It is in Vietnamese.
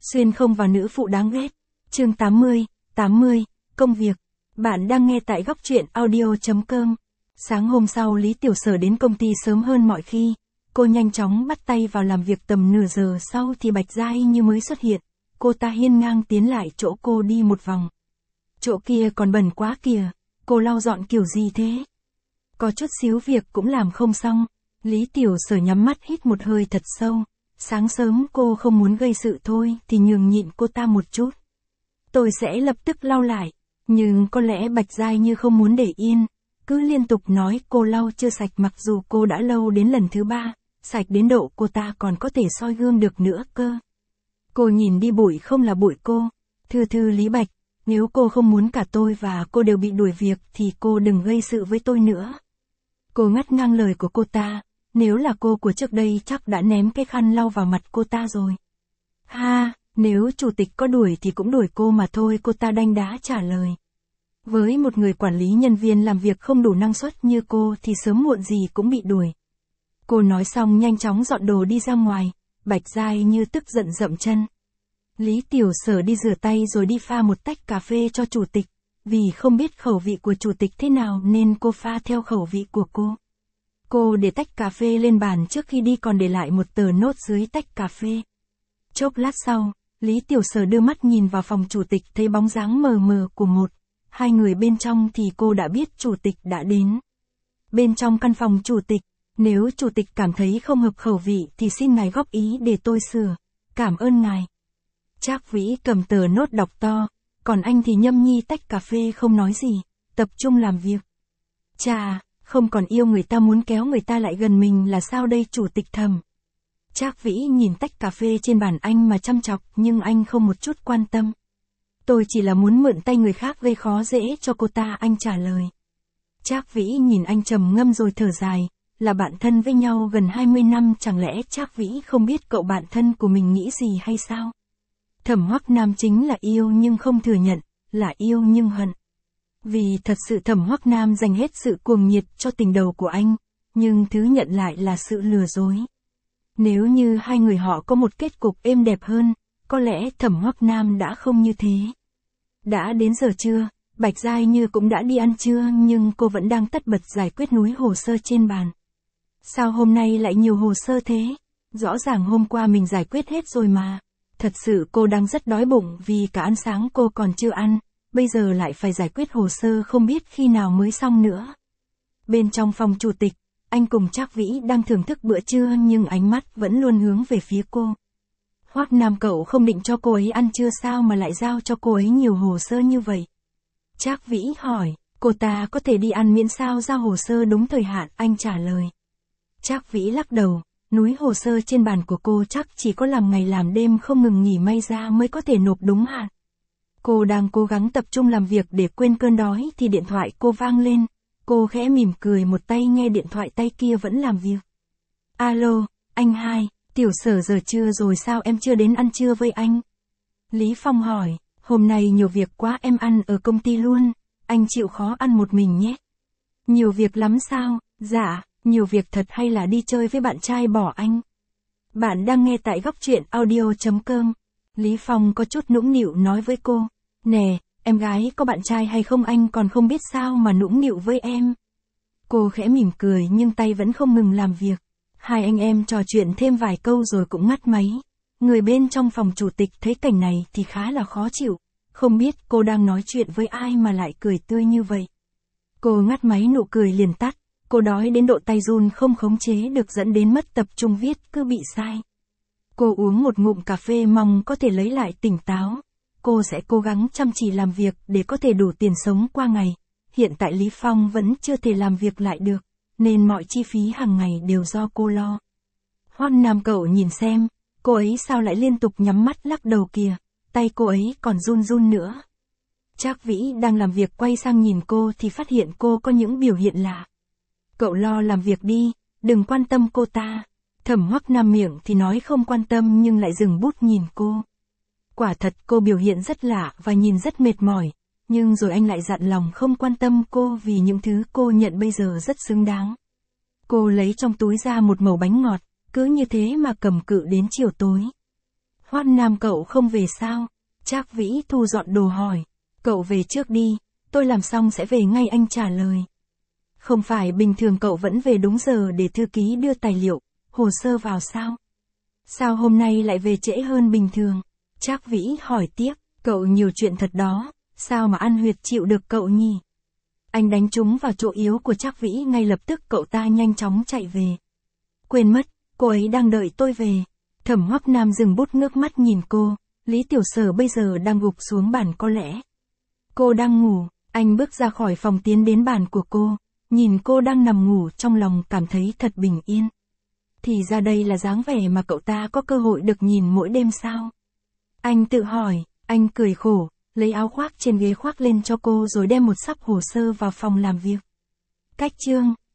Xuyên không vào nữ phụ đáng ghét. Chương 80, công việc. Bạn đang nghe tại góc truyện audio.com. Sáng hôm sau Lý Tiểu Sở đến công ty sớm hơn mọi khi. Cô nhanh chóng bắt tay vào làm việc, tầm nửa giờ sau thì Bạch Giai như mới xuất hiện. Cô ta hiên ngang tiến lại chỗ cô đi một vòng. Chỗ kia còn bẩn quá kìa, cô lau dọn kiểu gì thế? Có chút xíu việc cũng làm không xong. Lý Tiểu Sở nhắm mắt hít một hơi thật sâu. Sáng sớm cô không muốn gây sự thôi thì nhường nhịn cô ta một chút. Tôi sẽ lập tức lau lại. Nhưng có lẽ Bạch Giai như không muốn để yên. Cứ liên tục nói cô lau chưa sạch, mặc dù cô đã lau đến lần thứ 3, sạch đến độ cô ta còn có thể soi gương được nữa cơ. Cô nhìn đi bụi không là bụi cô. Thưa Lý Bạch, nếu cô không muốn cả tôi và cô đều bị đuổi việc thì cô đừng gây sự với tôi nữa. Cô ngắt ngang lời của cô ta. Nếu là cô của trước đây chắc đã ném cái khăn lau vào mặt cô ta rồi. Ha, nếu chủ tịch có đuổi thì cũng đuổi cô mà thôi, cô ta đanh đá trả lời. Với một người quản lý nhân viên làm việc không đủ năng suất như cô thì sớm muộn gì cũng bị đuổi. Cô nói xong nhanh chóng dọn đồ đi ra ngoài. Bạch Giai như tức giận dậm chân. Lý Tiểu Sở đi rửa tay rồi đi pha một tách cà phê cho chủ tịch. Vì không biết khẩu vị của chủ tịch thế nào nên cô pha theo khẩu vị của cô. Cô để tách cà phê lên bàn trước khi đi, còn để lại một tờ nốt dưới tách cà phê. Chốc lát sau, Lý Tiểu Sở đưa mắt nhìn vào phòng chủ tịch, thấy bóng dáng mờ mờ của hai người bên trong thì cô đã biết chủ tịch đã đến. Bên trong căn phòng chủ tịch, nếu chủ tịch cảm thấy không hợp khẩu vị thì xin ngài góp ý để tôi sửa. Cảm ơn ngài. Trác Vĩ cầm tờ nốt đọc to, còn anh thì nhâm nhi tách cà phê không nói gì, tập trung làm việc. Chà, không còn yêu người ta muốn kéo người ta lại gần mình là sao đây, chủ tịch thầm. Trác Vĩ nhìn tách cà phê trên bàn anh mà chăm chọc, nhưng anh không một chút quan tâm. Tôi chỉ là muốn mượn tay người khác gây khó dễ cho cô ta, anh trả lời. Trác Vĩ nhìn anh trầm ngâm rồi thở dài, là bạn thân với nhau gần 20 năm, chẳng lẽ Trác Vĩ không biết cậu bạn thân của mình nghĩ gì hay sao? Thẩm Hoắc Nam chính là yêu nhưng không thừa nhận, là yêu nhưng hận. Vì thật sự Thẩm Hoắc Nam dành hết sự cuồng nhiệt cho tình đầu của anh, nhưng thứ nhận lại là sự lừa dối. Nếu như hai người họ có một kết cục êm đẹp hơn, có lẽ Thẩm Hoắc Nam đã không như thế. Đã đến giờ trưa, Bạch Giai Như cũng đã đi ăn trưa nhưng cô vẫn đang tất bật giải quyết núi hồ sơ trên bàn. Sao hôm nay lại nhiều hồ sơ thế? Rõ ràng hôm qua mình giải quyết hết rồi mà. Thật sự cô đang rất đói bụng vì cả ăn sáng cô còn chưa ăn, bây giờ lại phải giải quyết hồ sơ không biết khi nào mới xong nữa. Bên trong phòng chủ tịch, anh cùng Trác Vĩ đang thưởng thức bữa trưa nhưng ánh mắt vẫn luôn hướng về phía cô. Hoắc Nam cậu không định cho cô ấy ăn trưa sao mà lại giao cho cô ấy nhiều hồ sơ như vậy? Trác Vĩ hỏi, cô ta có thể đi ăn miễn sao giao hồ sơ đúng thời hạn, anh trả lời. Trác Vĩ lắc đầu, núi hồ sơ trên bàn của cô chắc chỉ có làm ngày làm đêm không ngừng nghỉ may ra mới có thể nộp đúng hạn. Cô đang cố gắng tập trung làm việc để quên cơn đói thì điện thoại cô vang lên. Cô khẽ mỉm cười, một tay nghe điện thoại tay kia vẫn làm việc. Alo, anh hai, Tiểu Sở giờ trưa rồi sao em chưa đến ăn trưa với anh? Lý Phong hỏi, hôm nay nhiều việc quá em ăn ở công ty luôn, anh chịu khó ăn một mình nhé. Nhiều việc lắm sao? Dạ, nhiều việc thật hay là đi chơi với bạn trai bỏ anh? Bạn đang nghe tại góc truyện audio.com. Lý Phong có chút nũng nịu nói với cô, nè, em gái có bạn trai hay không anh còn không biết sao mà nũng nịu với em. Cô khẽ mỉm cười nhưng tay vẫn không ngừng làm việc. Hai anh em trò chuyện thêm vài câu rồi cũng ngắt máy. Người bên trong phòng chủ tịch thấy cảnh này thì khá là khó chịu. Không biết cô đang nói chuyện với ai mà lại cười tươi như vậy. Cô ngắt máy, nụ cười liền tắt. Cô đói đến độ tay run không khống chế được dẫn đến mất tập trung viết cứ bị sai. Cô uống một ngụm cà phê mong có thể lấy lại tỉnh táo. Cô sẽ cố gắng chăm chỉ làm việc để có thể đủ tiền sống qua ngày. Hiện tại Lý Phong vẫn chưa thể làm việc lại được, nên mọi chi phí hàng ngày đều do cô lo. Hoắc Nam cậu nhìn xem, cô ấy sao lại liên tục nhắm mắt lắc đầu kìa, tay cô ấy còn run run nữa. Trác Vĩ đang làm việc quay sang nhìn cô thì phát hiện cô có những biểu hiện lạ. Cậu lo làm việc đi, đừng quan tâm cô ta. Thẩm Hoắc Nam miệng thì nói không quan tâm nhưng lại dừng bút nhìn cô. Quả thật cô biểu hiện rất lạ và nhìn rất mệt mỏi, nhưng rồi anh lại dặn lòng không quan tâm cô vì những thứ cô nhận bây giờ rất xứng đáng. Cô lấy trong túi ra một mẩu bánh ngọt, cứ như thế mà cầm cự đến chiều tối. Hoắc Nam cậu không về sao? Trác Vĩ thu dọn đồ hỏi. Cậu về trước đi, tôi làm xong sẽ về ngay, anh trả lời. Không phải bình thường cậu vẫn về đúng giờ để thư ký đưa tài liệu, hồ sơ vào sao? Sao hôm nay lại về trễ hơn bình thường? Trác Vĩ hỏi tiếp, cậu nhiều chuyện thật đó, sao mà An Huyệt chịu được cậu nhỉ? Anh đánh trúng vào chỗ yếu của Trác Vĩ, ngay lập tức cậu ta nhanh chóng chạy về. Quên mất, cô ấy đang đợi tôi về. Thẩm Hoắc Nam dừng bút ngước mắt nhìn cô, Lý Tiểu Sở bây giờ đang gục xuống bàn, có lẽ cô đang ngủ. Anh bước ra khỏi phòng tiến đến bàn của cô, nhìn cô đang nằm ngủ, trong lòng cảm thấy thật bình yên. Thì ra đây là dáng vẻ mà cậu ta có cơ hội được nhìn mỗi đêm sao? Anh tự hỏi, anh cười khổ, lấy áo khoác trên ghế khoác lên cho cô rồi đem một xấp hồ sơ vào phòng làm việc. Cách chương